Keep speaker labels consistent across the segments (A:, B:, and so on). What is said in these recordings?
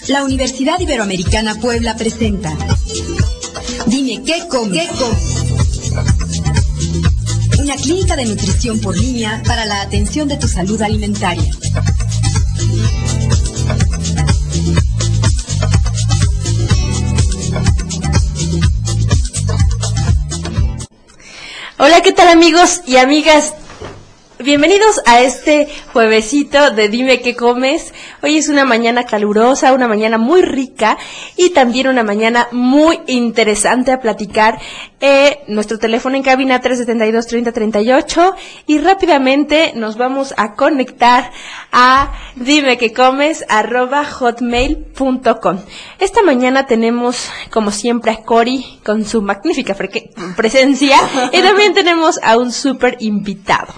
A: La Universidad Iberoamericana Puebla presenta Dime qué comes. Una clínica de nutrición por línea para la atención de tu salud alimentaria.
B: Hola, ¿qué tal amigos y amigas? Bienvenidos a este juevesito de Dime qué comes. Hoy es una mañana calurosa, una mañana muy rica y también una mañana muy interesante a platicar. Nuestro teléfono en cabina 372-3038 y rápidamente nos vamos a conectar a dimequecomes@hotmail.com. Esta mañana tenemos, como siempre, a Cori con su magnífica presencia y también tenemos a un súper invitado.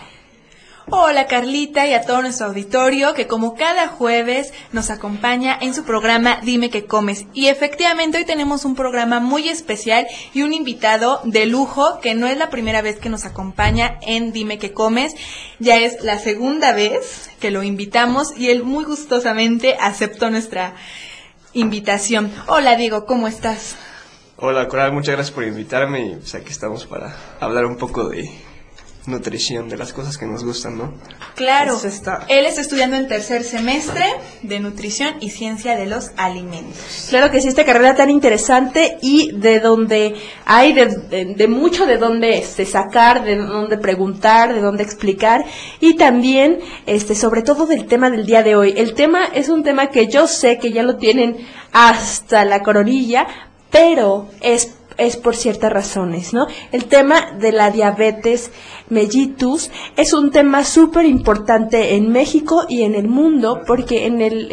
C: Hola Carlita y a todo nuestro auditorio que como cada jueves nos acompaña en su programa Dime qué comes. Y efectivamente hoy tenemos un programa muy especial y un invitado de lujo que no es la primera vez que nos acompaña en Dime qué comes, ya es la segunda vez que lo invitamos y él muy gustosamente aceptó nuestra invitación. Hola Diego, ¿cómo estás?
D: Hola Coral, muchas gracias por invitarme y pues aquí estamos para hablar un poco de nutrición, de las cosas que nos gustan, ¿no?
C: Claro, él está estudiando en tercer semestre de nutrición y ciencia de los alimentos.
B: Claro que sí, esta carrera tan interesante y de donde hay de mucho de dónde sacar, de dónde preguntar, de dónde explicar y también sobre todo del tema del día de hoy. El tema es un tema que yo sé que ya lo tienen hasta la coronilla, pero es por ciertas razones, ¿no? El tema de la diabetes mellitus es un tema súper importante en México y en el mundo, porque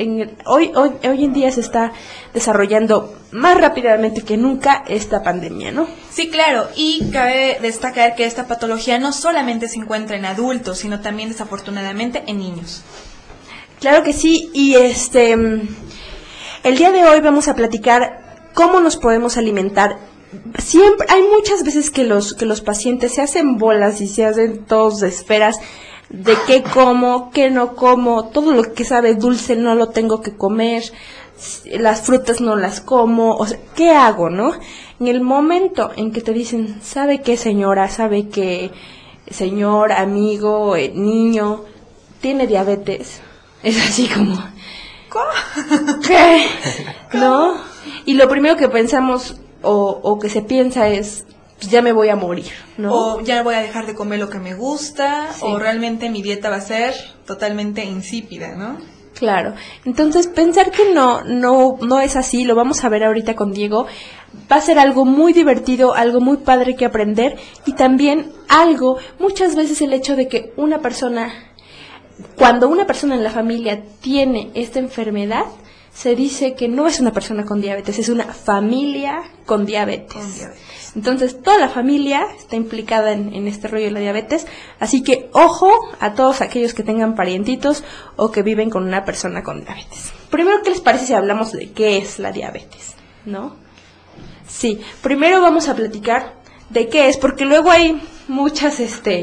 B: hoy en día se está desarrollando más rápidamente que nunca esta pandemia, ¿no?
C: Sí, claro, y cabe destacar que esta patología no solamente se encuentra en adultos, sino también desafortunadamente en niños.
B: Claro que sí, y el día de hoy vamos a platicar cómo nos podemos alimentar. Siempre hay muchas veces que los pacientes se hacen bolas y se hacen todos de esferas de qué como, qué no como, todo lo que sabe dulce no lo tengo que comer, las frutas no las como, o sea, ¿qué hago, no? En el momento en que te dicen, ¿sabe qué señora? ¿Sabe qué señor, amigo, niño, tiene diabetes? Es así como, ¿qué? ¿No? Y lo primero que pensamos o que se piensa es, pues ya me voy a morir, ¿no?
C: O ya voy a dejar de comer lo que me gusta, sí. O realmente mi dieta va a ser totalmente insípida, ¿no?
B: Claro, entonces pensar que no es así, lo vamos a ver ahorita con Diego, va a ser algo muy divertido, algo muy padre que aprender y también muchas veces el hecho de que cuando una persona en la familia tiene esta enfermedad, se dice que no es una persona con diabetes, es una familia con diabetes. Entonces, toda la familia está implicada en este rollo de la diabetes, así que ojo a todos aquellos que tengan parientitos o que viven con una persona con diabetes. Primero, ¿qué les parece si hablamos de qué es la diabetes? ¿No? Sí, primero vamos a platicar de qué es, porque luego hay muchas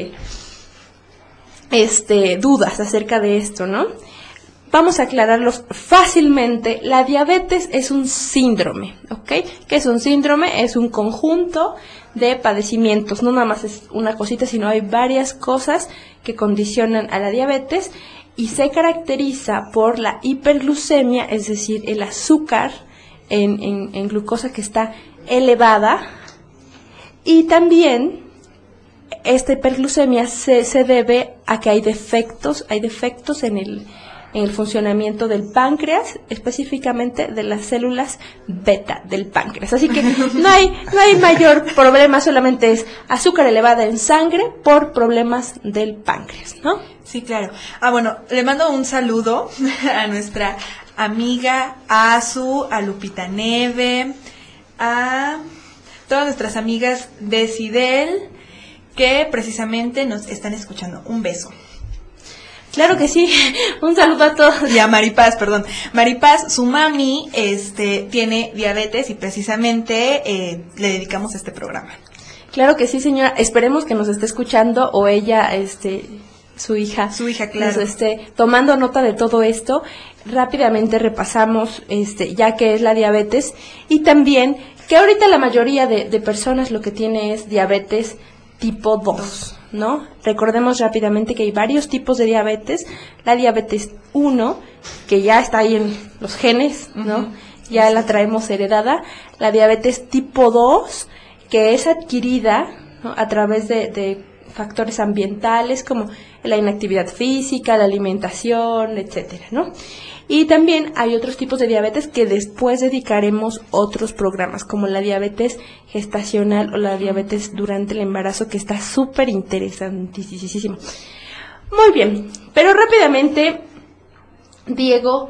B: dudas acerca de esto, ¿no? Vamos a aclararlos fácilmente. La diabetes es un síndrome, ¿ok? ¿Qué es un síndrome? Es un conjunto de padecimientos. No nada más es una cosita, sino hay varias cosas que condicionan a la diabetes y se caracteriza por la hiperglucemia, es decir, el azúcar en glucosa que está elevada. Y también esta hiperglucemia se debe a que hay defectos en el funcionamiento del páncreas, específicamente de las células beta del páncreas. Así que no hay mayor problema, solamente es azúcar elevada en sangre por problemas del páncreas, ¿no?
C: Sí, claro. Bueno, le mando un saludo a nuestra amiga Azu, a Lupita Neve, a todas nuestras amigas de Cidel que precisamente nos están escuchando. Un beso.
B: Claro que sí, un saludo a todos.
C: Y a Maripaz, Maripaz, su mami tiene diabetes y precisamente le dedicamos este programa.
B: Claro que sí, señora. Esperemos que nos esté escuchando o ella su hija,
C: claro,
B: nos esté tomando nota de todo esto. Rápidamente repasamos ya que es la diabetes, y también que ahorita la mayoría de personas lo que tiene es diabetes tipo 2, ¿no? Recordemos rápidamente que hay varios tipos de diabetes. La diabetes 1, que ya está ahí en los genes, ¿no? Ya la traemos heredada. La diabetes tipo 2, que es adquirida, ¿no?, a través de factores ambientales como la inactividad física, la alimentación, etcétera, ¿no? Y también hay otros tipos de diabetes que después dedicaremos otros programas, como la diabetes gestacional o la diabetes durante el embarazo, que está súper interesantísimo. Muy bien, pero rápidamente, Diego,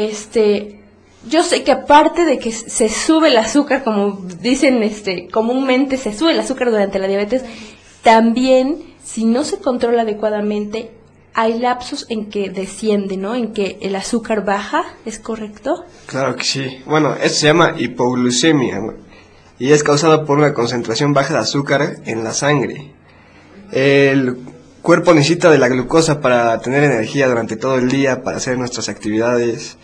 B: yo sé que aparte de que se sube el azúcar, como dicen comúnmente, se sube el azúcar durante la diabetes, también, si no se controla adecuadamente, hay lapsos en que desciende, ¿no? En que el azúcar baja, ¿es correcto?
D: Claro que sí. Bueno, esto se llama hipoglucemia, ¿no?, y es causado por una concentración baja de azúcar en la sangre. El cuerpo necesita de la glucosa para tener energía durante todo el día, para hacer nuestras actividades.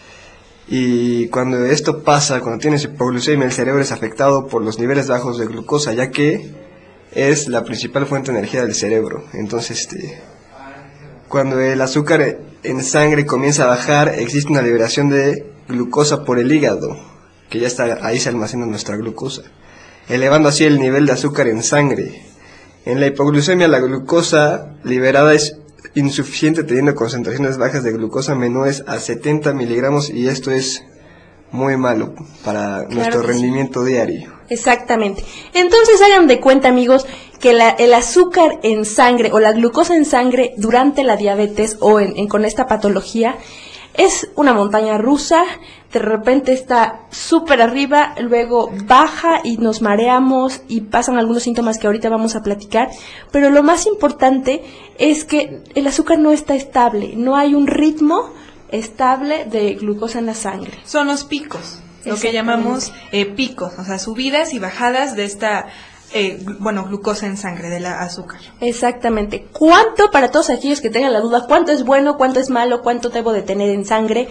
D: Y cuando esto pasa, cuando tienes hipoglucemia, el cerebro es afectado por los niveles bajos de glucosa, ya que es la principal fuente de energía del cerebro. Entonces, cuando el azúcar en sangre comienza a bajar, existe una liberación de glucosa por el hígado, que ya está ahí, se almacena nuestra glucosa, elevando así el nivel de azúcar en sangre. En la hipoglucemia, la glucosa liberada es insuficiente, teniendo concentraciones bajas de glucosa menores a 70 miligramos, y esto es muy malo para nuestro rendimiento diario.
B: Exactamente. Entonces hagan de cuenta, amigos, que el azúcar en sangre o la glucosa en sangre durante la diabetes o con esta patología es una montaña rusa. De repente está súper arriba, luego baja y nos mareamos y pasan algunos síntomas que ahorita vamos a platicar. Pero lo más importante es que el azúcar no está estable, no hay un ritmo estable de glucosa en la sangre.
C: Son los picos, lo que llamamos picos, o sea, subidas y bajadas de esta glucosa en sangre, de la azúcar.
B: Exactamente. ¿Cuánto, para todos aquellos que tengan la duda, cuánto es bueno, cuánto es malo, cuánto debo de tener en sangre?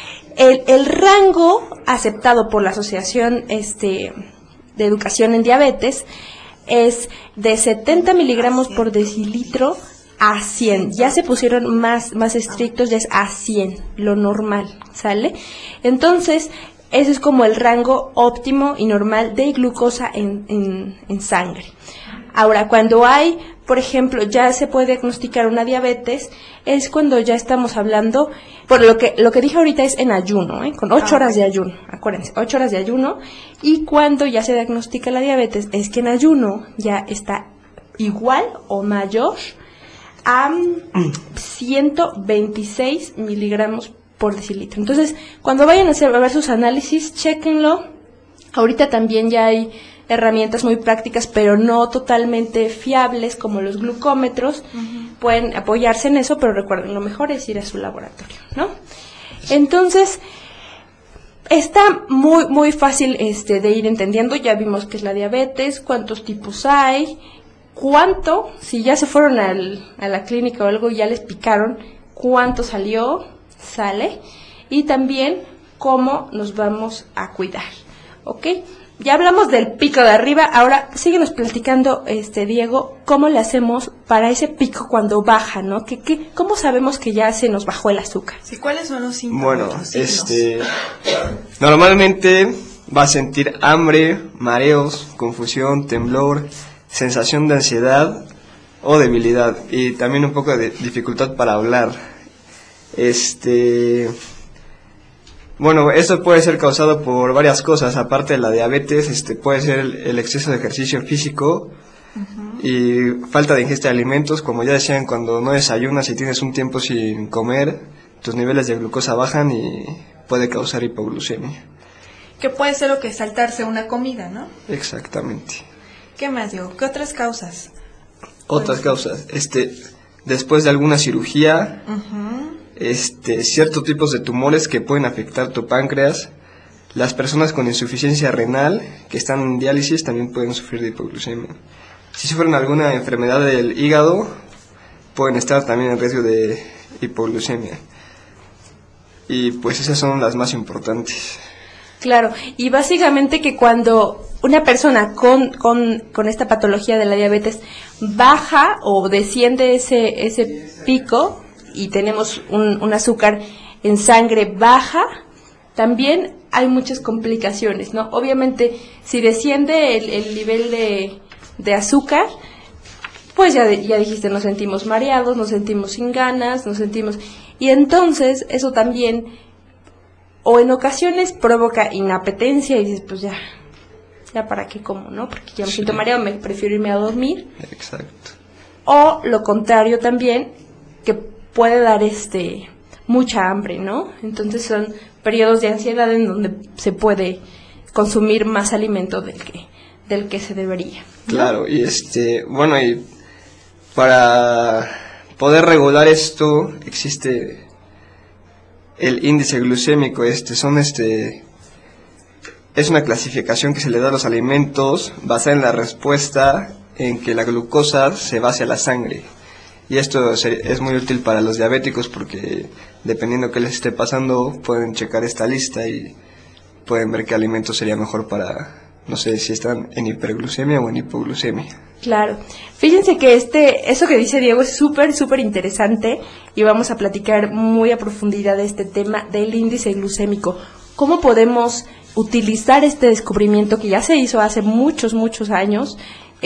B: El rango aceptado por la Asociación de Educación en Diabetes es de 70 miligramos por decilitro a 100. Ya se pusieron más estrictos, ya es a 100, lo normal, ¿sale? Entonces, ese es como el rango óptimo y normal de glucosa en sangre. Ahora, cuando hay, por ejemplo, ya se puede diagnosticar una diabetes, es cuando ya estamos hablando, por lo que dije ahorita es en ayuno, con 8 horas de ayuno, acuérdense, 8 horas de ayuno, y cuando ya se diagnostica la diabetes, es que en ayuno ya está igual o mayor a 126 miligramos por decilitro. Entonces, cuando vayan a ver sus análisis, chéquenlo. Ahorita también ya hay herramientas muy prácticas, pero no totalmente fiables, como los glucómetros. Pueden apoyarse en eso, pero recuerden, lo mejor es ir a su laboratorio, ¿no? Entonces, está muy fácil de ir entendiendo. Ya vimos qué es la diabetes, cuántos tipos hay, cuánto, si ya se fueron a la clínica o algo y ya les picaron, cuánto sale, y también cómo nos vamos a cuidar, ¿ok? Ya hablamos del pico de arriba, ahora síguenos platicando, Diego, cómo le hacemos para ese pico cuando baja, ¿no? ¿Cómo sabemos que ya se nos bajó el azúcar?
C: Sí, ¿cuáles son los síntomas?
D: Bueno, normalmente va a sentir hambre, mareos, confusión, temblor, sensación de ansiedad o debilidad, y también un poco de dificultad para hablar. Bueno, esto puede ser causado por varias cosas. Aparte de la diabetes, puede ser el exceso de ejercicio físico y falta de ingesta de alimentos. Como ya decían, cuando no desayunas y tienes un tiempo sin comer, tus niveles de glucosa bajan y puede causar hipoglucemia.
C: Que puede ser lo que es saltarse una comida, ¿no?
D: Exactamente.
C: ¿Qué más, Diego? ¿Qué otras causas?
D: Otras causas, después de alguna cirugía, ciertos tipos de tumores que pueden afectar tu páncreas. Las personas con insuficiencia renal que están en diálisis también pueden sufrir de hipoglucemia. Si sufren alguna enfermedad del hígado, pueden estar también en riesgo de hipoglucemia. Y pues esas son las más importantes.
B: Claro, y básicamente que cuando una persona con esta patología de la diabetes baja o desciende ese pico y tenemos un azúcar en sangre baja, también hay muchas complicaciones, ¿no? Obviamente, si desciende el nivel de azúcar, pues ya dijiste, nos sentimos mareados, nos sentimos sin ganas, y entonces eso también, o en ocasiones provoca inapetencia y dices, pues ya para qué como, ¿no? Porque ya me siento mareado, me prefiero irme a dormir.
D: Exacto.
B: O lo contrario también, que puede dar mucha hambre, ¿no? Entonces son periodos de ansiedad en donde se puede consumir más alimento del que se debería, ¿no?
D: Claro, y bueno, y para poder regular esto existe el índice glucémico. Es una clasificación que se le da a los alimentos basada en la respuesta en que la glucosa se va hacia la sangre. Y esto es muy útil para los diabéticos porque dependiendo qué les esté pasando pueden checar esta lista y pueden ver qué alimento sería mejor para, no sé, si están en hiperglucemia o en hipoglucemia.
B: Claro. Fíjense que eso que dice Diego es súper, súper interesante y vamos a platicar muy a profundidad de este tema del índice glucémico. ¿Cómo podemos utilizar este descubrimiento que ya se hizo hace muchos, muchos años,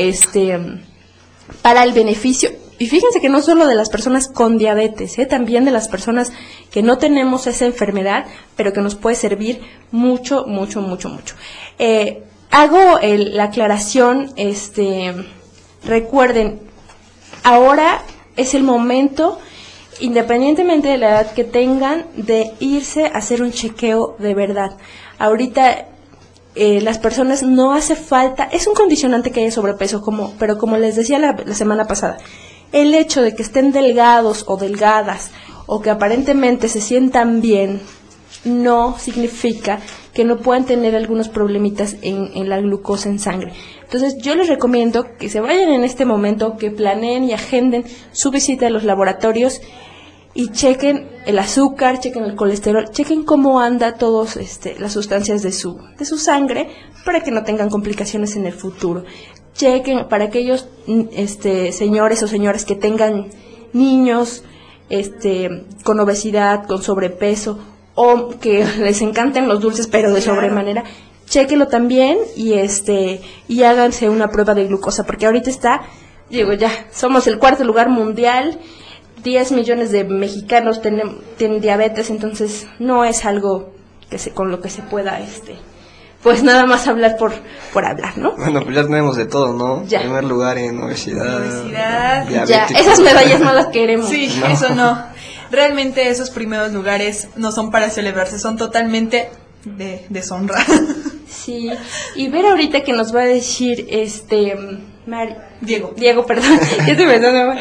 B: para el beneficio? Y fíjense que no solo de las personas con diabetes, también de las personas que no tenemos esa enfermedad, pero que nos puede servir mucho, mucho, mucho, mucho. Hago la aclaración, recuerden, ahora es el momento, independientemente de la edad que tengan, de irse a hacer un chequeo de verdad. Ahorita las personas no hace falta, es un condicionante que haya sobrepeso, pero como les decía la semana pasada, el hecho de que estén delgados o delgadas o que aparentemente se sientan bien no significa que no puedan tener algunos problemitas en la glucosa en sangre. Entonces yo les recomiendo que se vayan en este momento, que planeen y agenden su visita a los laboratorios y chequen el azúcar, chequen el colesterol, chequen cómo anda todas las sustancias de su sangre para que no tengan complicaciones en el futuro. Chequen para aquellos señores o señoras que tengan niños con obesidad, con sobrepeso o que les encanten los dulces pero de sobremanera, chéquenlo también y háganse una prueba de glucosa, porque ahorita ya somos el 4º lugar mundial, 10 millones de mexicanos tienen diabetes, entonces no es algo con lo que se pueda pues nada más hablar por hablar, ¿no?
D: Bueno, pues ya tenemos de todo, ¿no?
B: Ya.
D: Primer lugar en obesidad,
B: ya, esas medallas no las queremos.
C: Sí, no. Eso no. Realmente esos primeros lugares no son para celebrarse, son totalmente de deshonra.
B: Sí, y ver ahorita que nos va a decir Diego, perdón, ya estoy pensando,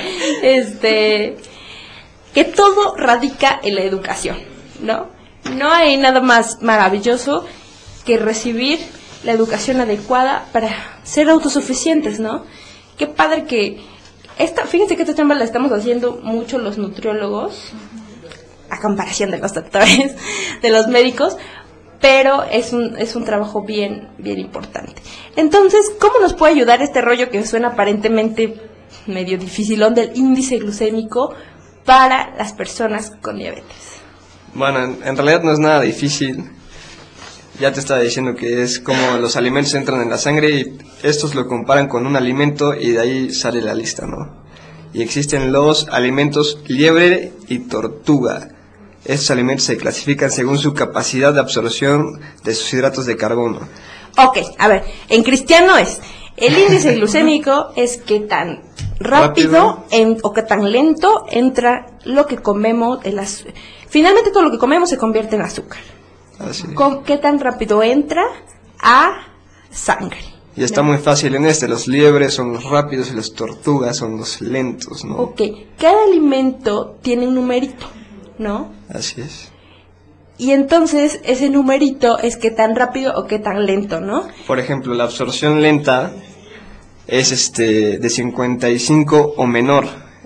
B: que todo radica en la educación, ¿no? No hay nada más maravilloso que recibir la educación adecuada para ser autosuficientes, ¿no? Qué padre que fíjense que esta chamba la estamos haciendo mucho los nutriólogos, a comparación de los doctores, de los médicos, pero es un trabajo bien, bien importante. Entonces, ¿cómo nos puede ayudar este rollo que suena aparentemente medio dificilón del índice glucémico para las personas con diabetes?
D: Bueno, en realidad no es nada difícil. Ya te estaba diciendo que es como los alimentos entran en la sangre y estos lo comparan con un alimento y de ahí sale la lista, ¿no? Y existen los alimentos liebre y tortuga. Estos alimentos se clasifican según su capacidad de absorción de sus hidratos de carbono.
B: Ok, a ver, en cristiano el índice glucémico es qué tan rápido o qué tan lento entra lo que comemos. Finalmente todo lo que comemos se convierte en azúcar. Con qué tan rápido entra a sangre.
D: Y está muy fácil en los liebres son los rápidos y las tortugas son los lentos, ¿no?
B: Ok, cada alimento tiene un numerito, ¿no?
D: Así es.
B: Y entonces ese numerito es qué tan rápido o qué tan lento, ¿no?
D: Por ejemplo, la absorción lenta es de 55 o menor.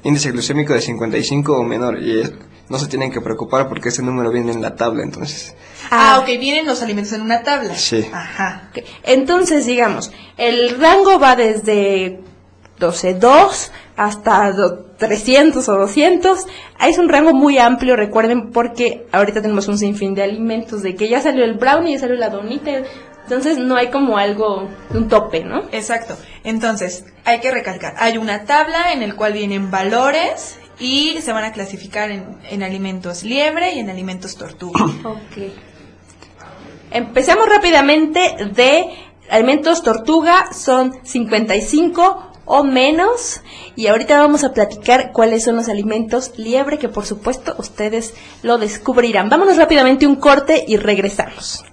D: índice glucémico de 55 o menor, y no se tienen que preocupar porque ese número viene en la tabla, entonces.
C: Ok, vienen los alimentos en una tabla.
D: Sí.
C: Ajá.
B: Okay. Entonces, digamos, el rango va desde 12.2 hasta 300 o 200. Es un rango muy amplio, recuerden, porque ahorita tenemos un sinfín de alimentos, de que ya salió el brownie, ya salió la donita, entonces no hay como algo, un tope, ¿no?
C: Exacto. Entonces, hay que recalcar, hay una tabla en el cual vienen valores y se van a clasificar en alimentos liebre y en alimentos tortuga.
B: Ok. Empecemos rápidamente de alimentos tortuga, son 55 o menos, y ahorita vamos a platicar cuáles son los alimentos liebre, que por supuesto ustedes lo descubrirán. Vámonos rápidamente un corte y regresamos.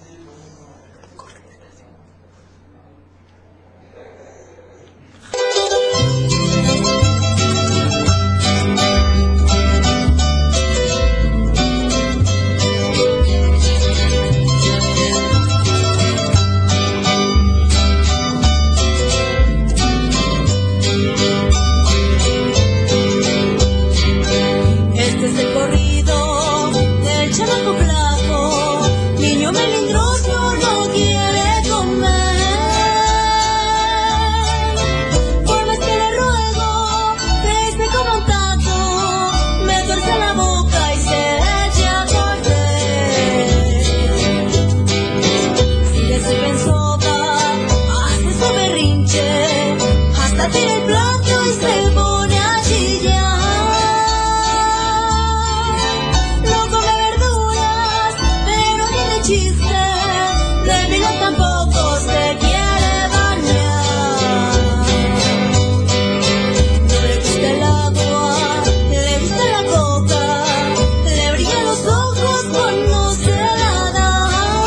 E: Este es el corrido del chamaco flaco, niño melindroso no quiere comer. Por más que le ruego, crece como un taco, me tuerce la boca y se echa a correr. Si le sirven sopa, hace su berrinche, hasta tira el plato y se pone a chillar. Tampoco se quiere bañar. No le gusta el agua, le gusta la coca, le brillan los ojos cuando se la da.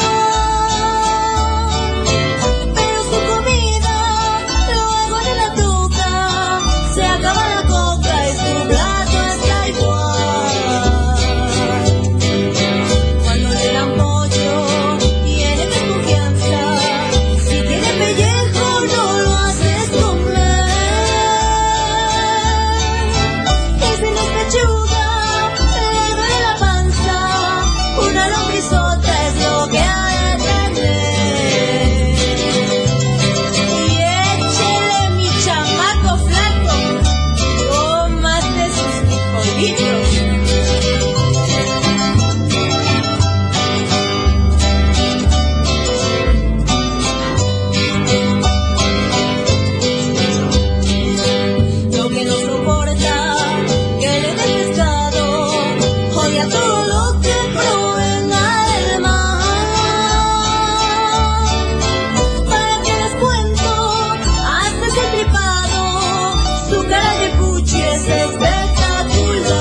E: Pero su comida luego le la toca, se acaba la coca y su plato está igual. Cuando le dan pollo, tiene desconfianza. Si tiene pellejo no lo haces comer. Y si no es pechuga, le duele la panza. Una lombrizota es lo que ha de tener. Y échele mi chamaco flaco, cómate sus frijolitos. Lo que no soporta, que le dé pescado, odia todo lo que provenga del mar. ¿Para qué les cuento? Hasta ese tripado, su cara de puchi es espectacular.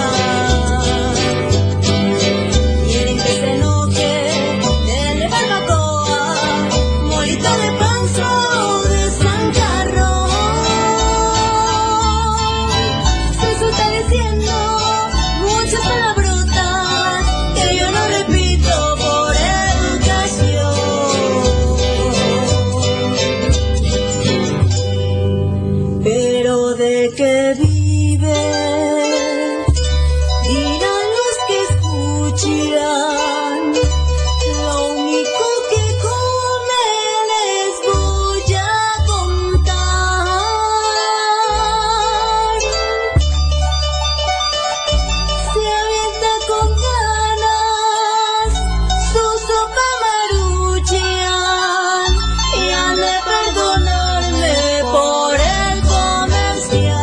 E: Quieren que se enoje, denle barbacoa, molito de panza o de sancarrón. Eso está diciendo muchas palabrotas que yo no repito por educación. Pero de qué vive, dirán los que escuchan. Lo único que come les voy a contar. Se avienta con ganas su sopa Maruchan y han de perdonarme por el comercial.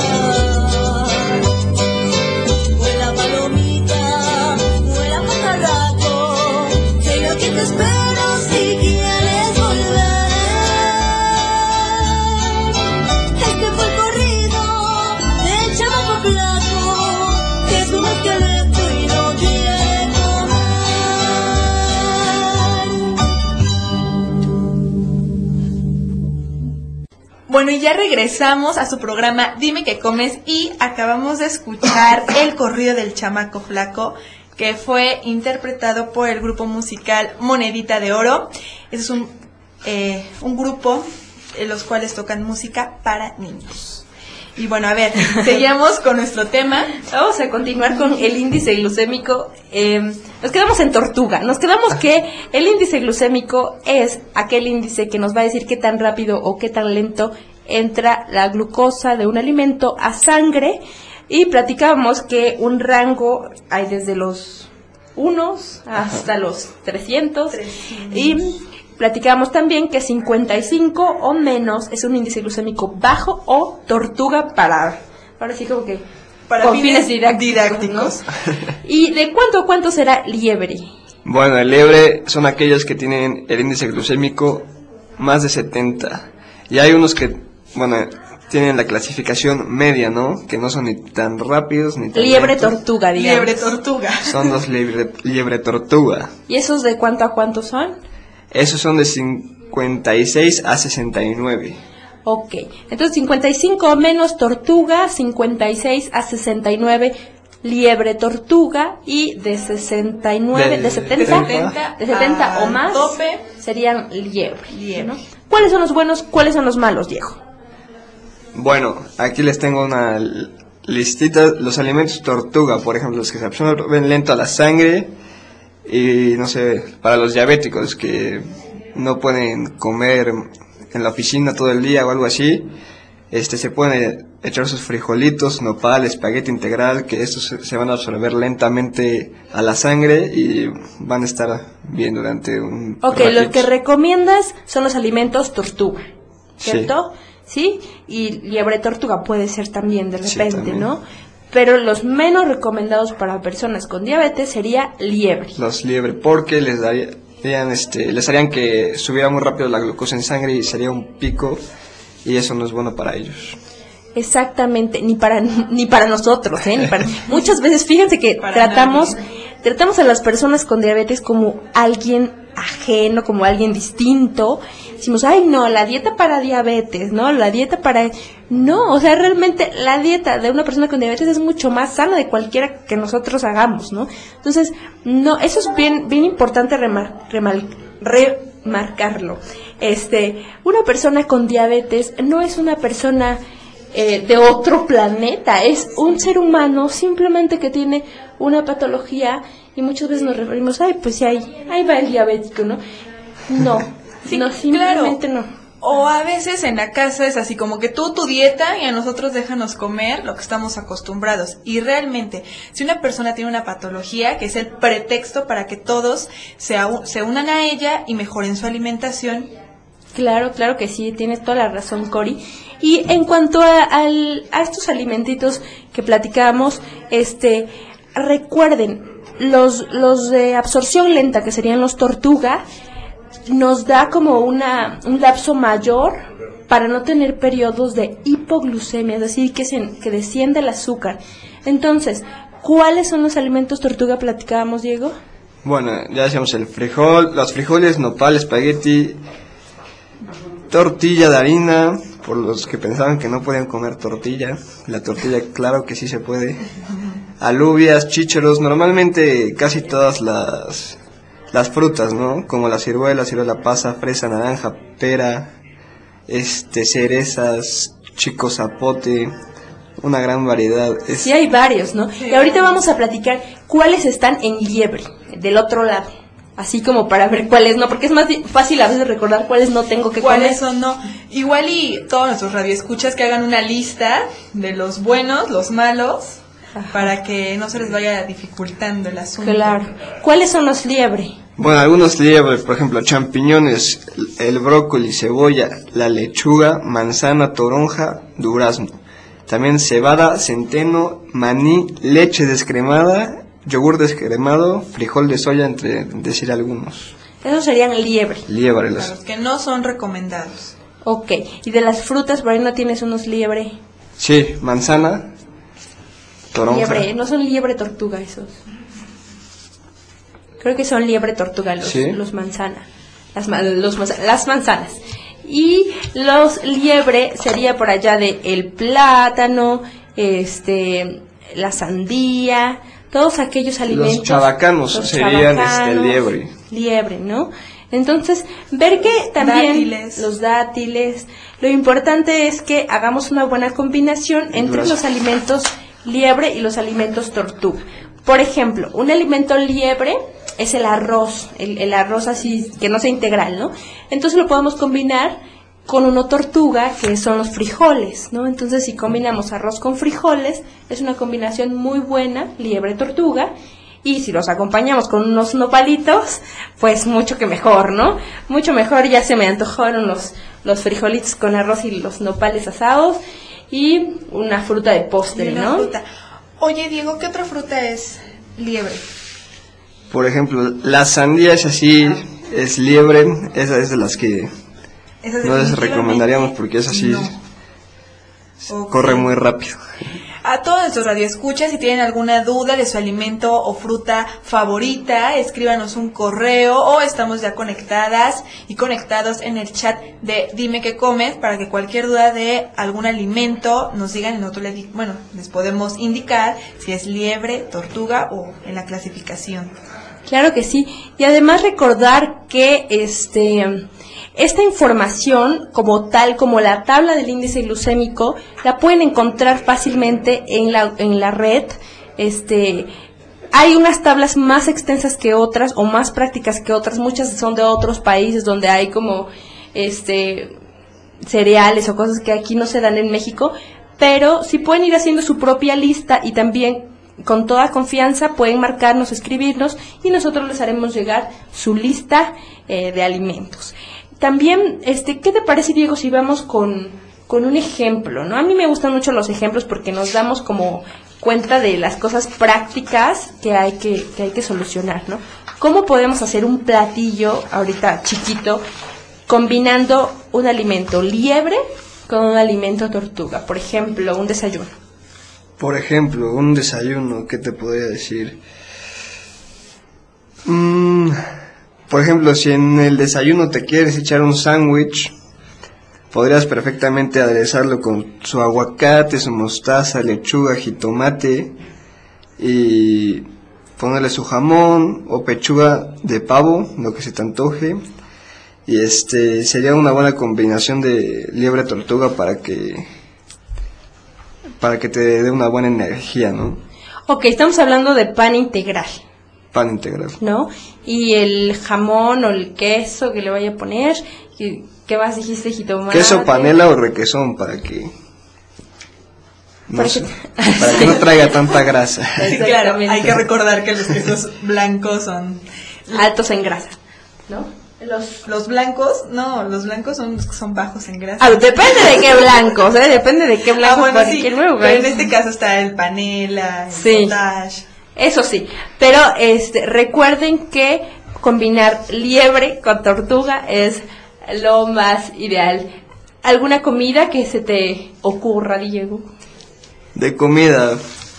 E: Huela palomita, huela pajarraco, soy lo que te espero si quieres volver. Este fue el corrido del chamaco flaco, que es un esqueleto y no quiere comer.
C: Bueno, y ya regresamos a su programa Dime qué comes y acabamos de escuchar el corrido del chamaco flaco, que fue interpretado por el grupo musical Monedita de Oro. Es un grupo en los cuales tocan música para niños. Y bueno, a ver, seguimos con nuestro tema.
B: Vamos a continuar con el índice glucémico. Nos quedamos en tortuga. Nos quedamos que el índice glucémico es aquel índice que nos va a decir qué tan rápido o qué tan lento entra la glucosa de un alimento a sangre. Y platicábamos que un rango hay desde los 1 hasta los 300. Y platicábamos también que 55 o menos es un índice glucémico bajo o tortuga para, ahora sí como que
C: Para
B: con
C: fines
B: didácticos, ¿no? ¿Y de cuánto a cuánto será liebre?
D: Bueno, el liebre son aquellos que tienen el índice glucémico más de 70. Y hay unos que, bueno, tienen la clasificación media, ¿no? Que no son ni tan rápidos ni tan
B: Liebre
D: lentos.
B: tortuga, digamos.
C: Liebre tortuga.
D: Son los liebre tortuga.
B: ¿Y esos de cuánto a cuánto son?
D: Esos son de 56 a 69.
B: Ok, entonces 55 o menos tortuga, 56 a 69 liebre tortuga y de 69, de 70 o más
C: tope
B: serían liebre.
C: Liebre.
B: ¿no? ¿Cuáles son los buenos, cuáles son los malos, Diego?
D: Bueno, aquí les tengo una listita. Los alimentos tortuga, por ejemplo, los que se absorben lento a la sangre. Y no sé, para los diabéticos que no pueden comer en la oficina todo el día o algo así, se pueden echar sus frijolitos, nopal, espagueti integral, que estos se van a absorber lentamente a la sangre y van a estar bien durante un
B: Ok,
D: ratito.
B: lo que recomiendas son los alimentos tortuga, ¿cierto? Sí. Y liebre tortuga puede ser también de
D: Sí,
B: repente,
D: también.
B: ¿no? Pero los menos recomendados para personas con diabetes sería liebre.
D: Los liebre, porque les harían que subiera muy rápido la glucosa en sangre y sería un pico, y eso no es bueno para ellos.
B: Exactamente, ni para nosotros, ni para muchas veces fíjense que
C: Para
B: tratamos a las personas con diabetes como alguien ajeno, como alguien distinto. Decimos, "Ay, no, la dieta para diabetes, ¿no? La dieta para no, o sea, realmente la dieta de una persona con diabetes es mucho más sana de cualquiera que nosotros hagamos, ¿no? Entonces, no, eso es bien importante remarcarlo. Una persona con diabetes no es una persona de otro planeta, es un ser humano simplemente que tiene una patología y muchas veces nos referimos, ay, pues sí, ahí va el diabético, ¿no? No,
C: Sí,
B: no, simplemente
C: claro.
B: no.
C: O a veces en la casa es así como que tú tu dieta y a nosotros déjanos comer lo que estamos acostumbrados. Y realmente, si una persona tiene una patología, que es el pretexto para que todos se unan a ella y mejoren su alimentación.
B: Claro que sí, tienes toda la razón, Cori. Y en cuanto a estos alimentitos que platicábamos, recuerden, los de absorción lenta, que serían los tortuga, nos da como un lapso mayor para no tener periodos de hipoglucemia, es decir, que desciende el azúcar. Entonces, ¿cuáles son los alimentos tortuga platicábamos, Diego?
D: Bueno, ya decíamos el frijol, los frijoles, nopal, espagueti, tortilla de harina, por los que pensaban que no podían comer tortilla. La tortilla, claro que sí se puede. Alubias, chícharos, normalmente casi todas las frutas, ¿no? Como la ciruela, pasa, fresa, naranja, pera, cerezas, chico zapote, una gran variedad.
B: Sí, hay varios, ¿no? Y ahorita vamos a platicar cuáles están en liebre, del otro lado. Así como para ver cuáles no, porque es más fácil a veces recordar cuáles no tengo que comer.
C: ¿Cuáles son no? Igual y todos nuestros radioescuchas que hagan una lista de los buenos, los malos, para que no se les vaya dificultando el asunto.
B: Claro. ¿Cuáles son los liebre?
D: Bueno, algunos liebres, por ejemplo, champiñones, el brócoli, cebolla, la lechuga, manzana, toronja, durazno. También cebada, centeno, maní, leche descremada, yogur descremado, frijol de soya, entre decir algunos.
B: Esos serían liebre.
D: Liebre,
C: Para los que no son recomendados.
B: Ok. ¿Y de las frutas, por ahí no tienes unos liebre?
D: Sí, manzana, toronja.
B: Liebre, no son liebre tortuga esos. Creo que son liebre tortuga los manzana. Las manzanas. Y los liebre sería por allá de el plátano, la sandía, todos aquellos alimentos.
D: Los chabacanos serían liebre.
B: Liebre, ¿no? Entonces, ver que también
C: Dátiles.
B: los dátiles, lo importante es que hagamos una buena combinación entre los alimentos liebre y los alimentos tortuga. Por ejemplo, un alimento liebre es el arroz, el arroz así que no sea integral, ¿no? Entonces lo podemos combinar con uno tortuga, que son los frijoles, ¿no? Entonces si combinamos arroz con frijoles, es una combinación muy buena, liebre-tortuga, y si los acompañamos con unos nopalitos, pues mucho que mejor, ¿no? Mucho mejor, ya se me antojaron los frijolitos con arroz y los nopales asados, y una fruta de postre,
C: Y una
B: ¿no?
C: fruta. Oye, Diego, ¿qué otra fruta es liebre?
D: Por ejemplo, la sandía es así, es liebre, esa es de las que
C: Esa
D: no les
C: definitivamente
D: recomendaríamos porque es así,
C: Ok.
D: corre muy rápido.
C: A todos nuestros radioescuchas, si tienen alguna duda de su alimento o fruta favorita, escríbanos un correo o estamos ya conectadas y conectados en el chat de Dime qué comes para que cualquier duda de algún alimento nos digan y nosotros les podemos indicar si es liebre, tortuga o en la clasificación.
B: Claro que sí, y además recordar que esta información como tal, como la tabla del índice glucémico, la pueden encontrar fácilmente en la red. Hay unas tablas más extensas que otras o más prácticas que otras, muchas son de otros países donde hay como cereales o cosas que aquí no se dan en México, pero sí pueden ir haciendo su propia lista y también con toda confianza pueden marcarnos, escribirnos y nosotros les haremos llegar su lista de alimentos. También, ¿qué te parece, Diego, si vamos con un ejemplo, ¿no? A mí me gustan mucho los ejemplos porque nos damos como cuenta de las cosas prácticas que hay que solucionar, ¿no? ¿Cómo podemos hacer un platillo ahorita chiquito combinando un alimento liebre con un alimento tortuga? Por ejemplo, un desayuno.
D: Por ejemplo, un desayuno, ¿qué te podría decir? Por ejemplo, si en el desayuno te quieres echar un sándwich, podrías perfectamente aderezarlo con su aguacate, su mostaza, lechuga, jitomate y ponerle su jamón o pechuga de pavo, lo que se te antoje. Y sería una buena combinación de liebre-tortuga para que te dé una buena energía, ¿no?
B: Ok, estamos hablando de pan integral,
D: Pan integral.
B: ¿no? Y el jamón o el queso que le vaya a poner, ¿qué más dijiste? Jitomate.
D: Queso panela o requesón para que
B: Para que-
D: para que no traiga tanta grasa.
C: Sí, claro,
B: Exactamente.
C: hay que recordar que los quesos blancos son...
B: Altos en grasa, ¿no?
C: Los blancos, no, los blancos son bajos en grasa.
B: Depende de qué blancos, depende de qué blancos.
C: bueno,
B: porque
C: sí,
B: luego
C: pero en
B: hay-
C: este caso está el panela, el
B: Sí.
C: cottage.
B: Eso sí, pero recuerden que combinar liebre con tortuga es lo más ideal. ¿Alguna comida que se te ocurra, Diego?
D: De comida,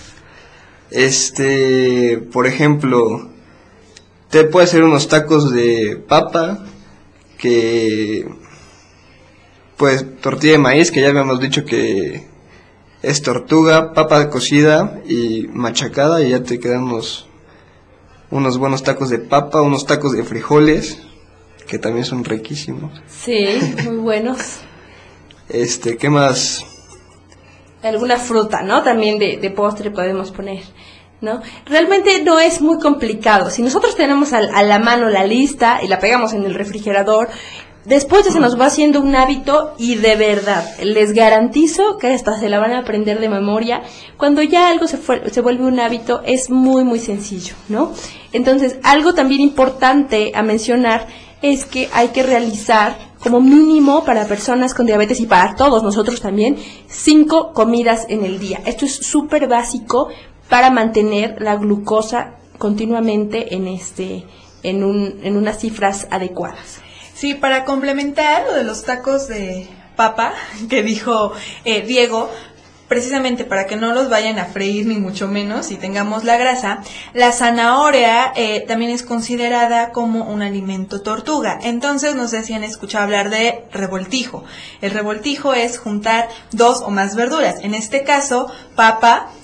D: por ejemplo, te puede hacer unos tacos de papa, que pues tortilla de maíz, que ya habíamos dicho que es tortuga, papa cocida y machacada, y ya te quedan unos buenos tacos de papa, unos tacos de frijoles, que también son riquísimos.
B: Sí, muy buenos.
D: ¿Qué más?
B: Alguna fruta, ¿no? También de postre podemos poner, ¿no? Realmente no es muy complicado. Si nosotros tenemos a la mano la lista y la pegamos en el refrigerador, después ya se nos va haciendo un hábito y de verdad, les garantizo que hasta se la van a aprender de memoria. Cuando ya algo se vuelve un hábito, es muy, muy sencillo, ¿no? Entonces, algo también importante a mencionar es que hay que realizar como mínimo para personas con diabetes y para todos nosotros también 5 comidas en el día. Esto es súper básico para mantener la glucosa continuamente en unas cifras adecuadas.
C: Sí, para complementar lo de los tacos de papa que dijo Diego, precisamente para que no los vayan a freír ni mucho menos y tengamos la grasa, la zanahoria también es considerada como un alimento tortuga. Entonces, no sé si han escuchado hablar de revoltijo. El revoltijo es juntar 2 o más verduras, en este caso papa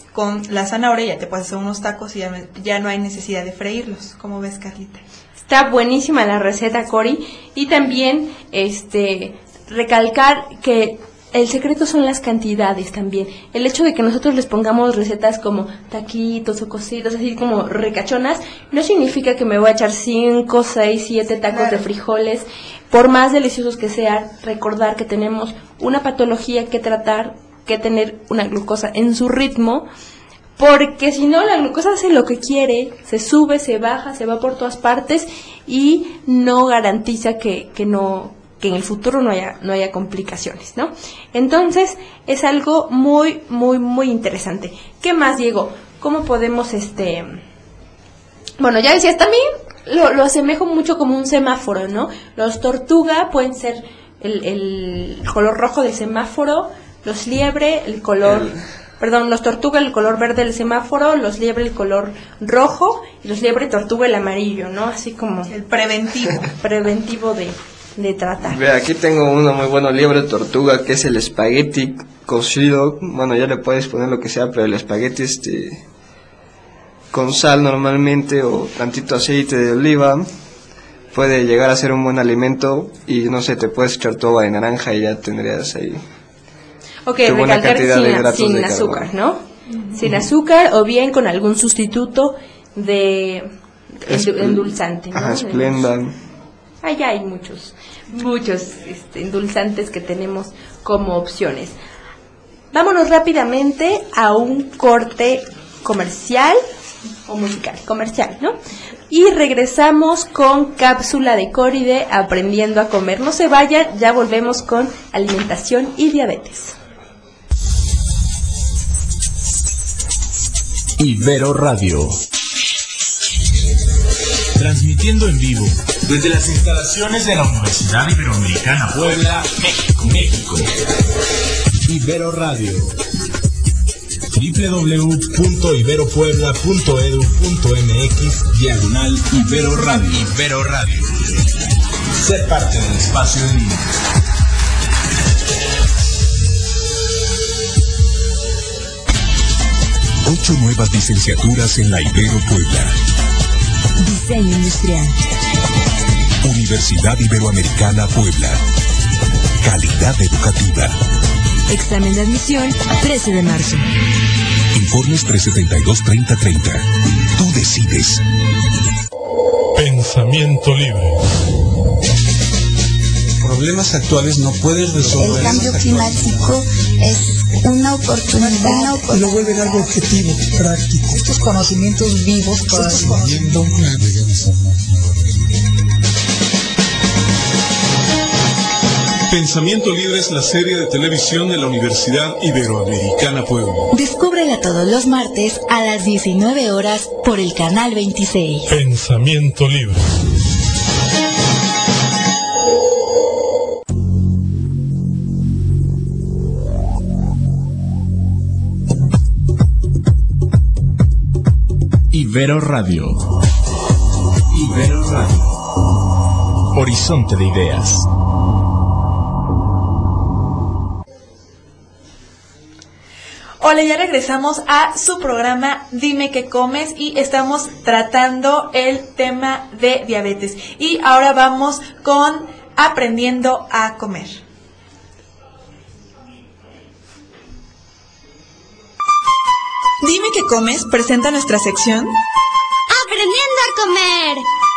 C: con la zanahoria ya te puedes hacer unos tacos y ya no hay necesidad de freírlos. ¿Cómo ves, Carlita?
B: Está buenísima la receta, Cori. Y también recalcar que el secreto son las cantidades también. El hecho de que nosotros les pongamos recetas como taquitos o cositas así como recachonas, no significa que me voy a echar 5, 6, 7 tacos de frijoles. Por más deliciosos que sean, recordar que tenemos una patología que tratar, que tener una glucosa en su ritmo, porque si no la glucosa hace lo que quiere, se sube, se baja, se va por todas partes y no garantiza que en el futuro no haya complicaciones, ¿no? Entonces, es algo muy, muy, muy interesante. ¿Qué más, Diego? ¿Cómo podemos, Bueno, ya decías, también lo asemejo mucho como un semáforo, ¿no? Los tortuga pueden ser el color rojo del semáforo, los liebre, los tortuga el color verde del semáforo, los liebre el color rojo, y los liebre y tortuga el amarillo, ¿no? Así como
C: el preventivo.
B: Preventivo de tratar.
D: Ve, aquí tengo uno muy bueno, liebre tortuga, que es el espagueti cocido. Bueno, ya le puedes poner lo que sea, pero el espagueti con sal normalmente o tantito aceite de oliva puede llegar a ser un buen alimento. Y no sé, te puedes echar tu agua de naranja y ya tendrías ahí tu buena
B: recalcar
D: cantidad de hidratos
B: sin
D: de
B: azúcar,
D: carbono,
B: ¿no? Sin azúcar o bien con algún sustituto de endulzante, ¿no?
D: Ajá, Splenda.
B: Allá hay muchos endulzantes que tenemos como opciones. Vámonos rápidamente a un corte comercial o musical, comercial, ¿no? Y regresamos con cápsula de Cori de Aprendiendo a Comer. No se vayan, ya volvemos con alimentación y diabetes.
F: Ibero Radio. Transmitiendo en vivo desde las instalaciones de la Universidad Iberoamericana Puebla, México. Ibero Radio. www.iberopuebla.edu.mx/Ibero Radio. Ibero Radio. Ser parte del espacio de niños. 8 nuevas licenciaturas en la Ibero Puebla.
A: Diseño industrial.
F: Universidad Iberoamericana Puebla. Calidad educativa.
A: Examen de admisión 13 de marzo.
F: Informes 372-3030. Tú decides. Pensamiento libre.
G: Problemas actuales no puedes resolver.
H: El cambio climático es una oportunidad.
G: Lo vuelven algo objetivo, práctico. Estos conocimientos vivos para
F: Pensamiento Libre es la serie de televisión de la Universidad Iberoamericana Puebla.
H: Descúbrela todos los martes a las 19 horas por el canal 26.
F: Pensamiento Libre. Ibero Radio. Ibero Radio. Horizonte de ideas.
C: Hola, ya regresamos a su programa Dime qué comes y estamos tratando el tema de diabetes. Y ahora vamos con Aprendiendo a Comer. Dime qué comes presenta nuestra sección
E: Aprendiendo a Comer.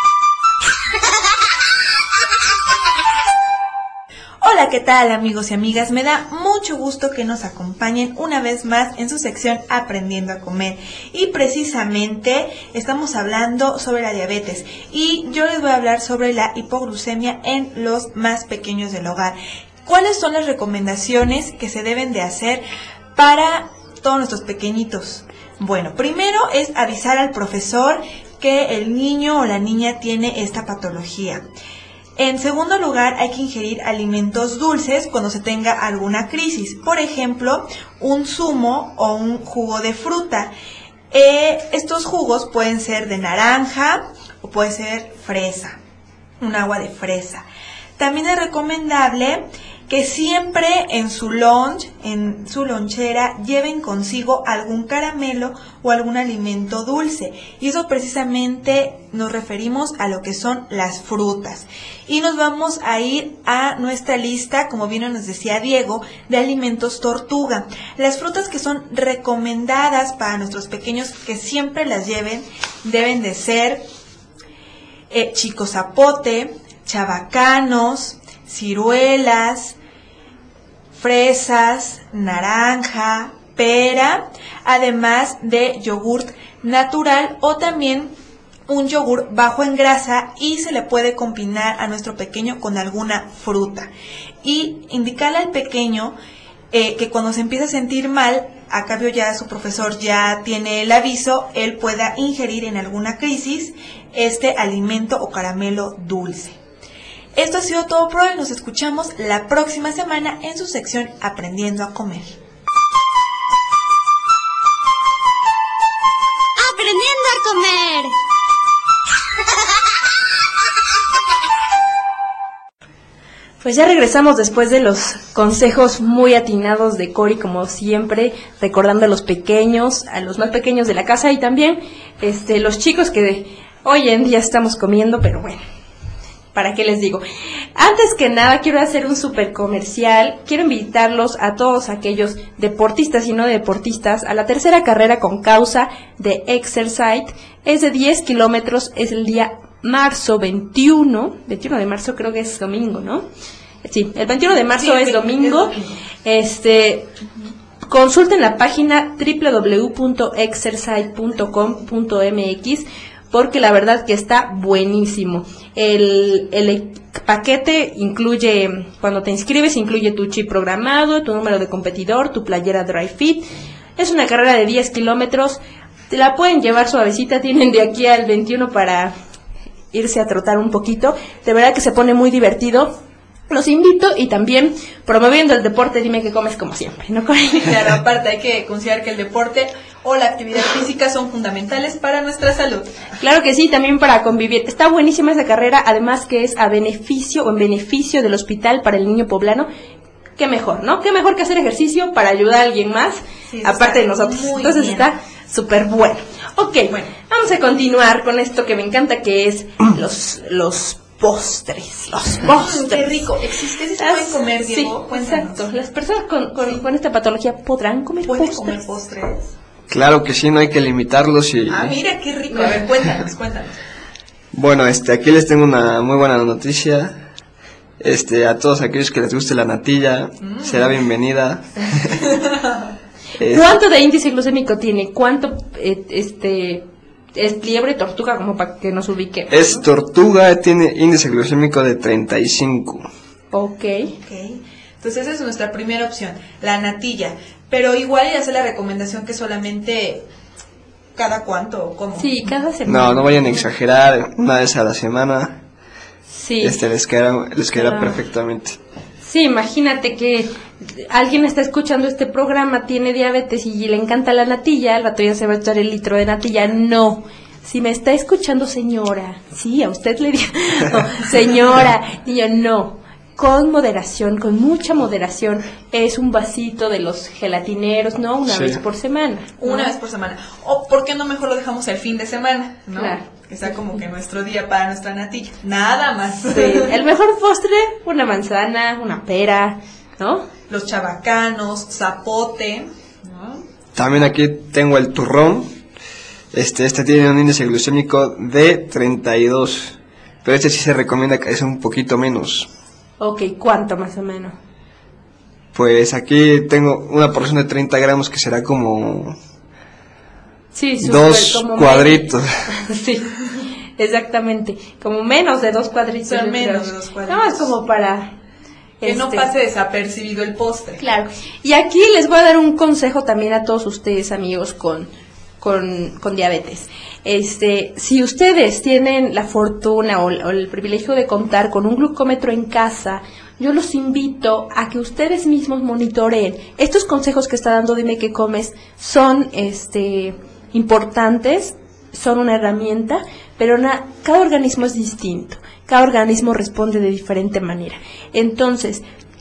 C: Hola, ¿qué tal, amigos y amigas? Me da mucho gusto que nos acompañen una vez más en su sección Aprendiendo a Comer. Y precisamente estamos hablando sobre la diabetes. Y yo les voy a hablar sobre la hipoglucemia en los más pequeños del hogar. ¿Cuáles son las recomendaciones que se deben de hacer para todos nuestros pequeñitos? Bueno, primero es avisar al profesor que el niño o la niña tiene esta patología. En segundo lugar, hay que ingerir alimentos dulces cuando se tenga alguna crisis. Por ejemplo, un zumo o un jugo de fruta. Estos jugos pueden ser de naranja o puede ser fresa, un agua de fresa. También es recomendable que siempre en su lunch, en su lonchera, lleven consigo algún caramelo o algún alimento dulce. Y eso precisamente nos referimos a lo que son las frutas. Y nos vamos a ir a nuestra lista, como bien nos decía Diego, de alimentos tortuga. Las frutas que son recomendadas para nuestros pequeños que siempre las lleven deben de ser chico zapote, chabacanos, ciruelas, fresas, naranja, pera, además de yogurt natural o también un yogur bajo en grasa, y se le puede combinar a nuestro pequeño con alguna fruta. Y indicarle al pequeño que cuando se empieza a sentir mal, a cambio ya su profesor ya tiene el aviso, él pueda ingerir en alguna crisis este alimento o caramelo dulce. Esto ha sido todo por hoy. Nos escuchamos la próxima semana en su sección Aprendiendo a Comer.
E: Aprendiendo a comer.
B: Pues ya regresamos después de los consejos muy atinados de Cori, como siempre, recordando a los pequeños, a los más pequeños de la casa y también los chicos que hoy en día estamos comiendo, pero bueno, ¿para qué les digo? Antes que nada, quiero hacer un super comercial. Quiero invitarlos a todos aquellos deportistas y no deportistas a la tercera carrera con causa de Exercise. Es de 10 kilómetros, es el día marzo 21 de marzo, creo que es domingo, ¿no? Sí, el 21 de marzo es domingo. Consulten la página www.exercise.com.mx porque la verdad que está buenísimo. El paquete incluye, cuando te inscribes, incluye tu chip programado, tu número de competidor, tu playera Dry Fit. Es una carrera de 10 kilómetros. Te la pueden llevar suavecita, tienen de aquí al 21 para irse a trotar un poquito. De verdad que se pone muy divertido. Los invito, y también promoviendo el deporte, dime que comes como siempre, ¿no?
C: Claro, aparte hay que considerar que el deporte o la actividad física son fundamentales para nuestra salud.
B: Claro que sí, también para convivir. Está buenísima esa carrera, además que es en beneficio del Hospital para el Niño Poblano. Qué mejor, ¿no? Qué mejor que hacer ejercicio para ayudar a alguien más, sí, aparte de nosotros. Entonces bien. Está súper bueno. Ok, bueno, vamos a continuar con esto que me encanta, que es los postres. Los postres.
C: Qué rico. ¿Existe? ¿Se pueden comer, Diego?
B: Sí, exacto. Las personas con esta patología podrán comer postres.
C: ¿Pueden comer postres?
D: Claro que sí, no hay que limitarlos y...
C: Ah, mira, qué rico. A ver, cuéntanos.
D: Bueno, aquí les tengo una muy buena noticia. A todos aquellos que les guste la natilla, será bienvenida.
B: ¿Cuánto de índice glucémico tiene? ¿Cuánto es liebre, tortuga, como para que nos ubique?
D: Es tortuga, tiene índice glucémico de 35.
B: Ok.
C: Entonces esa es nuestra primera opción, la natilla. Pero igual ya hace la recomendación que solamente cada cuánto o cómo.
B: Sí, cada semana.
D: No vayan a exagerar, una vez a la semana.
B: Sí.
D: Les quedará perfectamente.
B: Sí, imagínate que alguien está escuchando este programa, tiene diabetes y le encanta la natilla, al rato ya se va a echar el litro de natilla. No, si me está escuchando señora, sí, a usted le digo, no, señora, niño, no, con moderación, con mucha moderación, es un vasito de los gelatineros, ¿no? Una vez por semana.
C: Una vez por semana. O, ¿por qué no mejor lo dejamos el fin de semana, no? Claro. Que sea como que nuestro día para nuestra natilla. Nada más.
B: Sí. El mejor postre, una manzana, una pera, ¿no?
C: Los chabacanos, zapote, ¿no?
D: También aquí tengo el turrón. Este tiene un índice glucémico de 32. Pero sí se recomienda que sea un poquito menos.
B: Ok, ¿cuánto más o menos?
D: Pues aquí tengo una porción de 30 gramos que será como...
B: Sí,
D: dos
B: como
D: cuadritos.
B: Sí, exactamente. Como menos de 2 cuadritos.
C: Son menos de 2 cuadritos.
B: No, es como para...
C: Que no pase desapercibido el postre.
B: Claro. Y aquí les voy a dar un consejo también a todos ustedes, amigos, con diabetes. Si ustedes tienen la fortuna o el privilegio de contar con un glucómetro en casa, yo los invito a que ustedes mismos monitoreen. Estos consejos que está dando Dime Qué Comes son importantes, son una herramienta, pero cada organismo es distinto. Cada organismo responde de diferente manera. Entonces,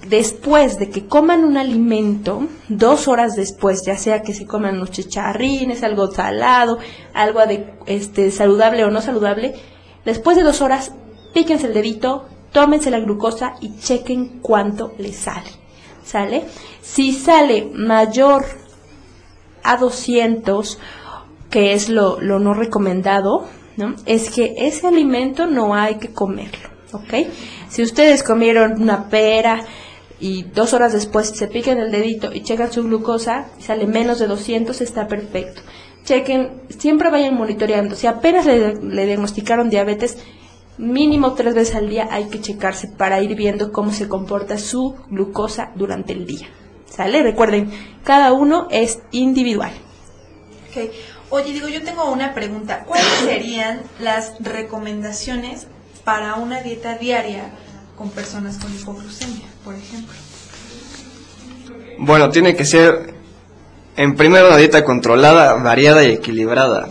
B: después de que coman un alimento, 2 horas después, ya sea que se coman unos chicharrines, algo salado, algo saludable o no saludable, después de 2 horas, píquense el dedito, tómense la glucosa y chequen cuánto les sale. ¿Sale? Si sale mayor a 200, que es lo no recomendado, ¿no? Es que ese alimento no hay que comerlo, ¿ok? Si ustedes comieron una pera y 2 horas después se pican el dedito y checan su glucosa y sale menos de 200, está perfecto. Chequen, siempre vayan monitoreando. Si apenas le diagnosticaron diabetes, mínimo 3 veces al día hay que checarse para ir viendo cómo se comporta su glucosa durante el día. ¿Sale? Recuerden, cada uno es individual.
C: Okay. Oye, yo tengo una pregunta. ¿Cuáles serían las recomendaciones para una dieta diaria con personas con hipoglucemia, por ejemplo?
D: Bueno, tiene que ser, en primero, una dieta controlada, variada y equilibrada.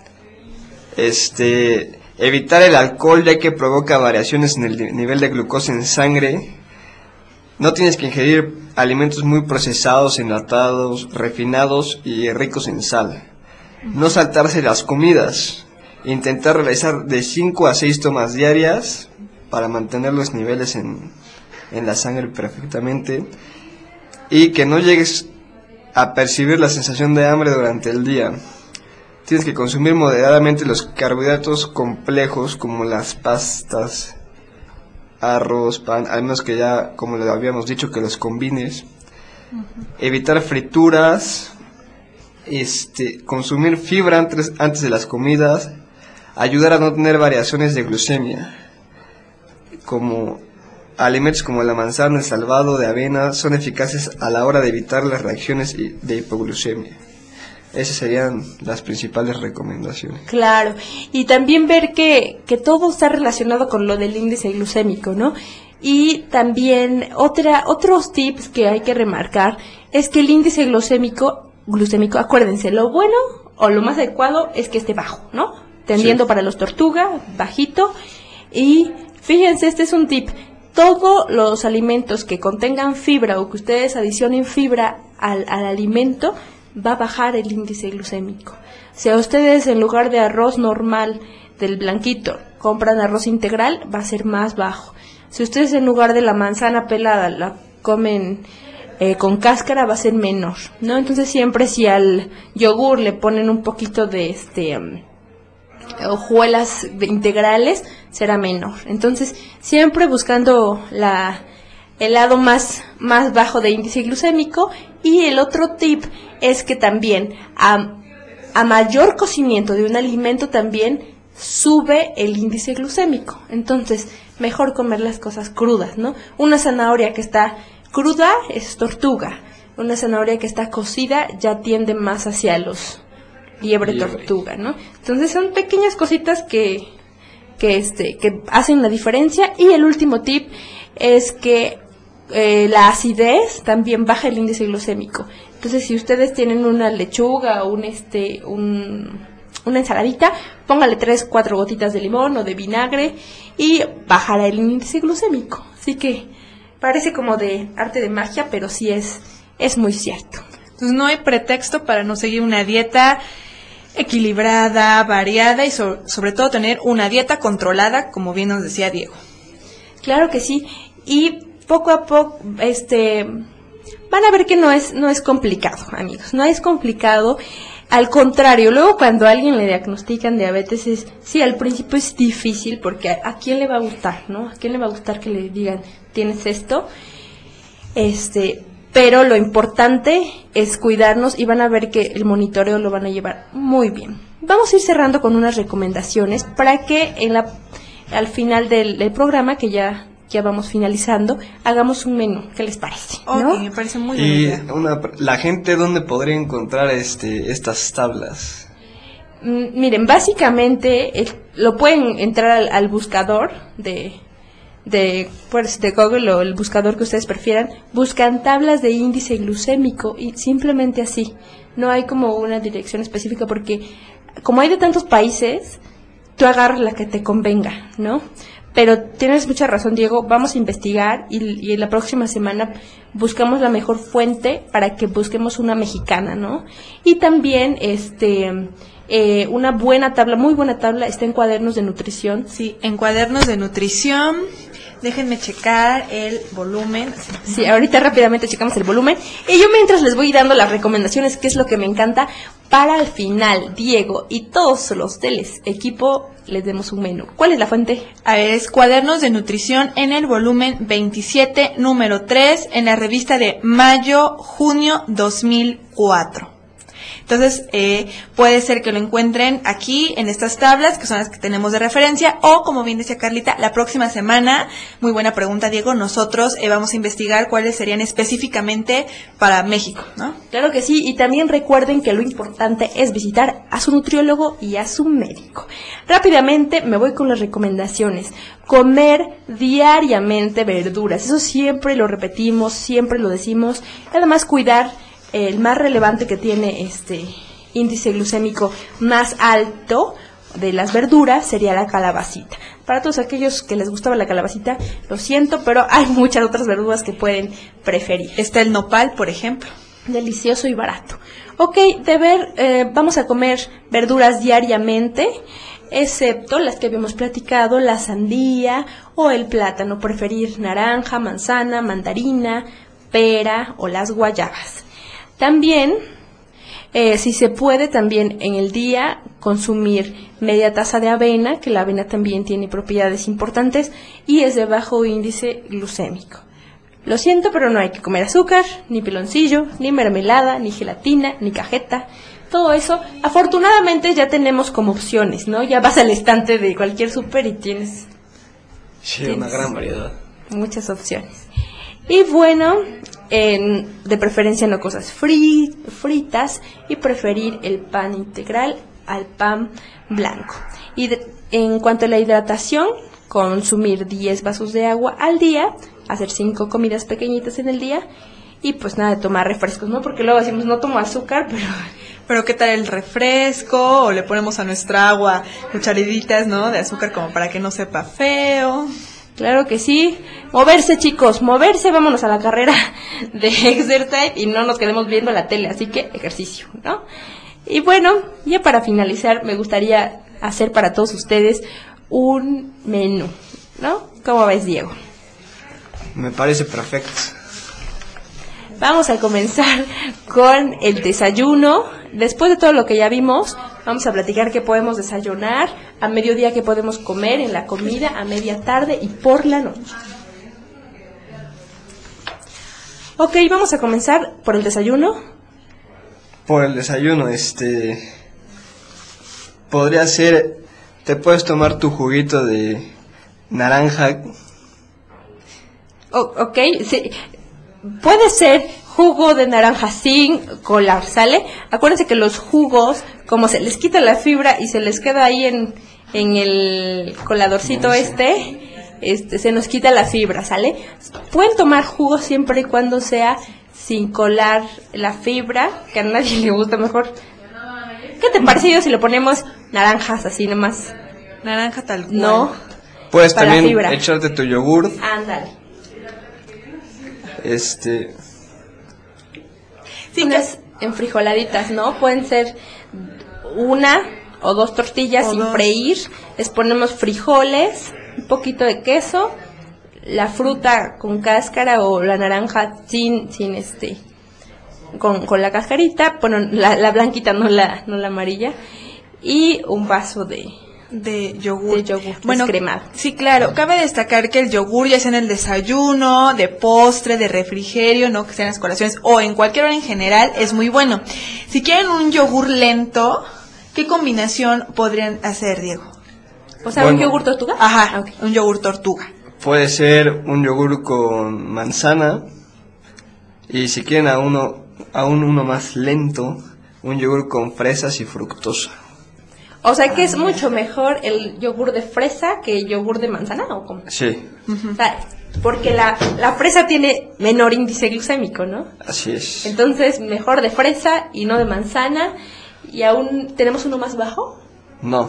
D: Evitar el alcohol, ya que provoca variaciones en el nivel de glucosa en sangre. No tienes que ingerir alimentos muy procesados, enlatados, refinados y ricos en sal. No saltarse las comidas. Intentar realizar de 5 a 6 tomas diarias para mantener los niveles en la sangre perfectamente. Y que no llegues a percibir la sensación de hambre durante el día. Tienes que consumir moderadamente los carbohidratos complejos como las pastas, arroz, pan, al menos que ya, como le habíamos dicho, que los combines. Evitar frituras, consumir fibra antes de las comidas, ayudar a no tener variaciones de glucemia, como alimentos como la manzana, el salvado de avena, son eficaces a la hora de evitar las reacciones de hipoglucemia. Esas serían las principales recomendaciones.
B: Claro, y también ver que todo está relacionado con lo del índice glucémico, ¿no? Y también otros tips que hay que remarcar es que el índice glucémico, acuérdense, lo bueno o lo más adecuado es que esté bajo, ¿no? Tendiendo para los tortuga, bajito. Y fíjense, este es un tip. Todos los alimentos que contengan fibra o que ustedes adicionen fibra al alimento, va a bajar el índice glucémico. Si a ustedes en lugar de arroz normal del blanquito compran arroz integral, va a ser más bajo. Si ustedes en lugar de la manzana pelada la comen con cáscara, va a ser menor, ¿no? Entonces siempre si al yogur le ponen un poquito de hojuelas integrales, será menor. Entonces siempre buscando el lado más bajo de índice glucémico. Y el otro tip es que también a mayor cocimiento de un alimento también sube el índice glucémico. Entonces, mejor comer las cosas crudas, ¿no? Una zanahoria que está cruda es tortuga. Una zanahoria que está cocida ya tiende más hacia los liebre tortuga, ¿no? Entonces, son pequeñas cositas que hacen la diferencia. Y el último tip es que la acidez también baja el índice glucémico. Entonces, si ustedes tienen una lechuga o una ensaladita, póngale 3-4 gotitas de limón o de vinagre y bajará el índice glucémico. Así que parece como de arte de magia, pero sí es muy cierto.
C: Entonces no hay pretexto para no seguir una dieta equilibrada, variada y sobre todo tener una dieta controlada, como bien nos decía Diego.
B: Claro que sí. Y poco a poco, van a ver que no es complicado, amigos, no es complicado, al contrario, luego cuando a alguien le diagnostican diabetes sí, al principio es difícil, porque ¿a quién le va a gustar, no? ¿A quién le va a gustar que le digan, tienes esto? Pero lo importante es cuidarnos y van a ver que el monitoreo lo van a llevar muy bien. Vamos a ir cerrando con unas recomendaciones para que al final del programa, que ya vamos finalizando, hagamos un menú. ¿Qué les parece? ¿No?
C: Me parece muy bien.
D: Y la gente, ¿dónde podría encontrar estas tablas?
B: Miren, básicamente lo pueden entrar al buscador de Google o el buscador que ustedes prefieran. Buscan tablas de índice glucémico y simplemente así. No hay como una dirección específica porque como hay de tantos países, tú agarras la que te convenga, ¿no? Pero tienes mucha razón, Diego, vamos a investigar y la próxima semana buscamos la mejor fuente para que busquemos una mexicana, ¿no? Y también, una buena tabla, muy buena tabla, está en Cuadernos de Nutrición.
C: Sí, en Cuadernos de Nutrición. Déjenme checar el volumen.
B: Sí, ahorita rápidamente checamos el volumen. Y yo mientras les voy dando las recomendaciones, que es lo que me encanta, para al final, Diego y todos los del equipo les demos un menú. ¿Cuál es la fuente?
C: A ver, es Cuadernos de Nutrición en el volumen 27, número 3, en la revista de mayo-junio 2004. Entonces, puede ser que lo encuentren aquí en estas tablas, que son las que tenemos de referencia, o como bien decía Carlita, la próxima semana, muy buena pregunta, Diego, nosotros vamos a investigar cuáles serían específicamente para México, ¿no?
B: Claro que sí, y también recuerden que lo importante es visitar a su nutriólogo y a su médico. Rápidamente me voy con las recomendaciones. Comer diariamente verduras, eso siempre lo repetimos, siempre lo decimos, además cuidar. El más relevante que tiene índice glucémico más alto de las verduras sería la calabacita. Para todos aquellos que les gustaba la calabacita, lo siento, pero hay muchas otras verduras que pueden preferir.
C: Está el nopal, por ejemplo.
B: Delicioso y barato. Ok, vamos a comer verduras diariamente, excepto las que habíamos platicado, la sandía o el plátano. Preferir naranja, manzana, mandarina, pera o las guayabas. También, si se puede, también en el día consumir media taza de avena, que la avena también tiene propiedades importantes y es de bajo índice glucémico. Lo siento, pero no hay que comer azúcar, ni piloncillo, ni mermelada, ni gelatina, ni cajeta. Todo eso, afortunadamente ya tenemos como opciones, ¿no? Ya vas al estante de cualquier súper y tienes
D: una gran variedad.
B: Muchas opciones. Y bueno, de preferencia no cosas fritas y preferir el pan integral al pan blanco. Y en cuanto a la hidratación, consumir 10 vasos de agua al día, hacer 5 comidas pequeñitas en el día y pues nada de tomar refrescos, ¿no? Porque luego decimos no tomo azúcar,
C: pero ¿qué tal el refresco? O le ponemos a nuestra agua cucharaditas, ¿no? De azúcar como para que no sepa feo.
B: Claro que sí. Moverse, chicos, moverse, vámonos a la carrera de Exercise y no nos quedemos viendo la tele, así que ejercicio, ¿no? Y bueno, ya para finalizar, me gustaría hacer para todos ustedes un menú, ¿no? ¿Cómo ves, Diego?
D: Me parece perfecto.
B: Vamos a comenzar con el desayuno. Después de todo lo que ya vimos, vamos a platicar qué podemos desayunar, a mediodía qué podemos comer en la comida, a media tarde y por la noche. Ok, vamos a comenzar por el desayuno.
D: Por el desayuno, podría ser, te puedes tomar tu juguito de naranja.
B: Ok, sí. Puede ser jugo de naranja sin colar, ¿sale? Acuérdense que los jugos, como se les quita la fibra y se les queda ahí en el coladorcito se nos quita la fibra, ¿sale? Pueden tomar jugo siempre y cuando sea sin colar la fibra, que a nadie le gusta mejor. ¿Qué te parece si le ponemos naranjas así nomás?
C: Naranja tal cual.
B: No.
D: Puedes también echarte tu yogur.
B: Ándale.
C: Sí,
B: unas enfrijoladitas, ¿no? Pueden ser 1 o 2 tortillas sin freír. Les ponemos frijoles, un poquito de queso, la fruta con cáscara o la naranja con la cascarita, bueno, la blanquita, no la amarilla, y un vaso de yogur
C: bueno,
B: descremado.
C: Sí, claro. Cabe destacar que el yogur, ya sea en el desayuno, de postre, de refrigerio, no que sean las colaciones o en cualquier hora en general, es muy bueno. Si quieren un yogur lento, ¿qué combinación podrían hacer, Diego?
B: O sea, ¿un yogur tortuga?
C: Ajá, okay. Un yogur tortuga.
D: Puede ser un yogur con manzana, y si quieren aún uno más lento, un yogur con fresas y fructosa.
B: O sea que es mucho mejor el yogur de fresa que el yogur de manzana, ¿o cómo?
D: Sí.
B: O sea, porque la fresa tiene menor índice glucémico, ¿no?
D: Así es.
B: Entonces, mejor de fresa y no de manzana. ¿Y aún tenemos uno más bajo?
D: No.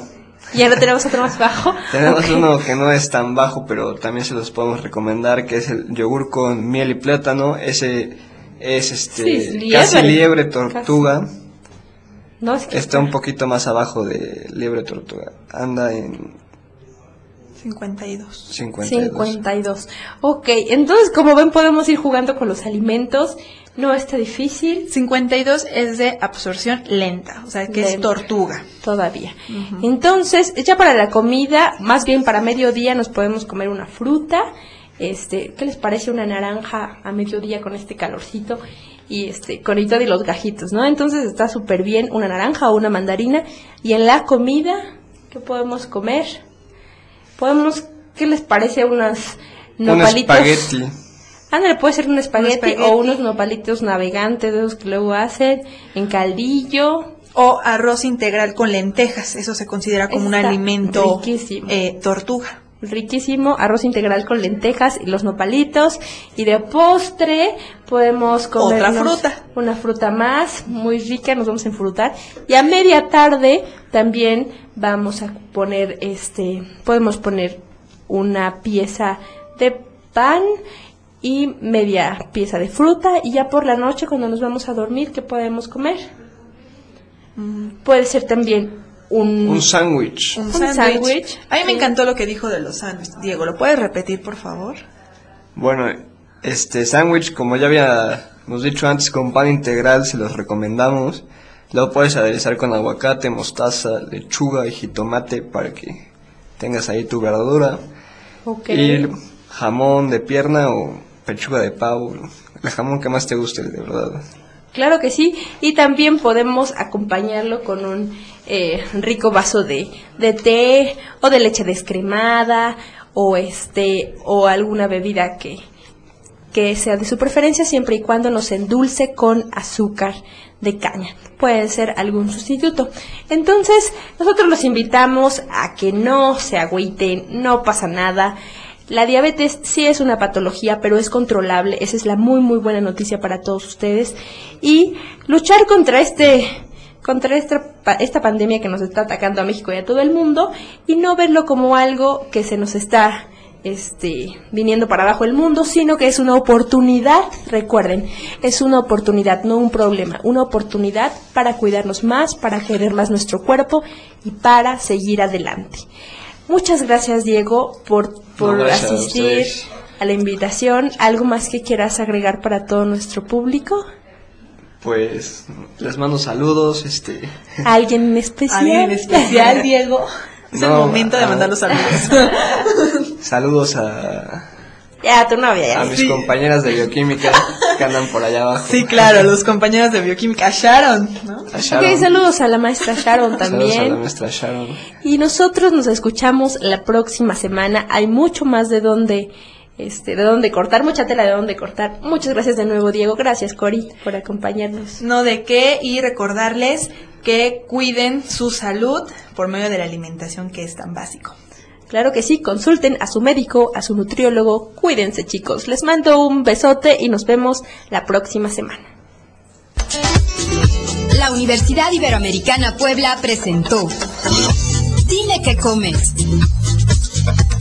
B: Ya no tenemos otro más bajo.
D: Tenemos
B: Ok.
D: uno que no es tan bajo, pero también se los podemos recomendar, que es el yogur con miel y plátano. Ese es
B: Sí,
D: casi
B: liebre.
D: liebre tortuga.
B: No, es que
D: Está un poquito más abajo de liebre tortuga. Anda en
C: 52.
D: 52.
B: 52. Ok, entonces como ven podemos ir jugando con los alimentos. No está difícil
C: 52 es de absorción lenta, o sea, que es
B: Lenta.
C: tortuga.
B: todavía. Entonces, ya para la comida, más bien para mediodía nos podemos comer una fruta. ¿Qué les parece una naranja a mediodía con este calorcito? Y con y todo y los gajitos, ¿no? Entonces está súper bien una naranja o una mandarina. Y en la comida, ¿qué podemos comer? ¿Qué les parece unos
D: Un
B: nopalitos?
D: espagueti.
B: Ándale, puede ser un espagueti
C: espagueti.
B: o unos nopalitos navegantes, de esos que luego hacen en caldillo.
C: O arroz integral con lentejas, eso se considera como un
B: Está
C: alimento
B: riquísimo.
C: tortuga.
B: Riquísimo, arroz integral con lentejas y los nopalitos. Y de postre podemos comer
C: Otra fruta.
B: una fruta más, muy rica, nos vamos a enfrutar. Y a media tarde también vamos a poner, podemos poner una pieza de pan y media pieza de fruta. Y ya por la noche, cuando nos vamos a dormir, ¿qué podemos comer? Puede ser también
D: Un sándwich.
C: Un
B: sándwich.
C: sándwich. A mí me
B: Sí.
C: encantó lo que dijo de los sándwiches. Diego, ¿lo puedes repetir, por favor?
D: Bueno, sándwich, como ya habíamos dicho antes, con pan integral se los recomendamos. Lo puedes aderezar con aguacate, mostaza, lechuga y jitomate para que tengas ahí tu verdura.
B: Ok.
D: Y jamón de pierna o pechuga de pavo, el jamón que más te guste, de verdad.
B: Claro que sí, y también podemos acompañarlo con un rico vaso de té o de leche descremada o alguna bebida que sea de su preferencia, siempre y cuando nos endulce con azúcar de caña. Puede ser algún sustituto. Entonces, nosotros los invitamos a que no se agüiten, no pasa nada. La diabetes sí es una patología, pero es controlable. Esa es la muy, muy buena noticia para todos ustedes. Y luchar contra esta pandemia que nos está atacando a México y a todo el mundo, y no verlo como algo que se nos está viniendo para abajo el mundo, sino que es una oportunidad. Recuerden, es una oportunidad, no un problema, una oportunidad para cuidarnos más, para querer más nuestro cuerpo y para seguir adelante. Muchas gracias, Diego, por
D: No, gracias a
B: asistir
D: ustedes.
B: a la invitación. ¿Algo más que quieras agregar para todo nuestro público?
D: Pues les mando saludos,
B: ¿Alguien en especial?
C: ¿Alguien especial, Diego? Es el
D: No,
C: momento de mandar los saludos.
D: saludos a
B: Ya, tu novia, ya.
D: mis compañeras de bioquímica que andan por allá abajo.
C: Sí, claro, los compañeros de bioquímica, Sharon, ¿no?
D: A Sharon.
B: Ok, saludos a la maestra Sharon
D: Saludos a la
B: también.
D: maestra Sharon.
B: Y nosotros nos escuchamos la próxima semana. Hay mucho más de dónde cortar, mucha tela de dónde cortar. Muchas gracias de nuevo, Diego. Gracias, Cori, por acompañarnos.
C: No de qué, y recordarles que cuiden su salud por medio de la alimentación, que es tan básico.
B: Claro que sí, consulten a su médico, a su nutriólogo. Cuídense, chicos. Les mando un besote y nos vemos la próxima semana.
A: La Universidad Iberoamericana Puebla presentó Dime qué comes.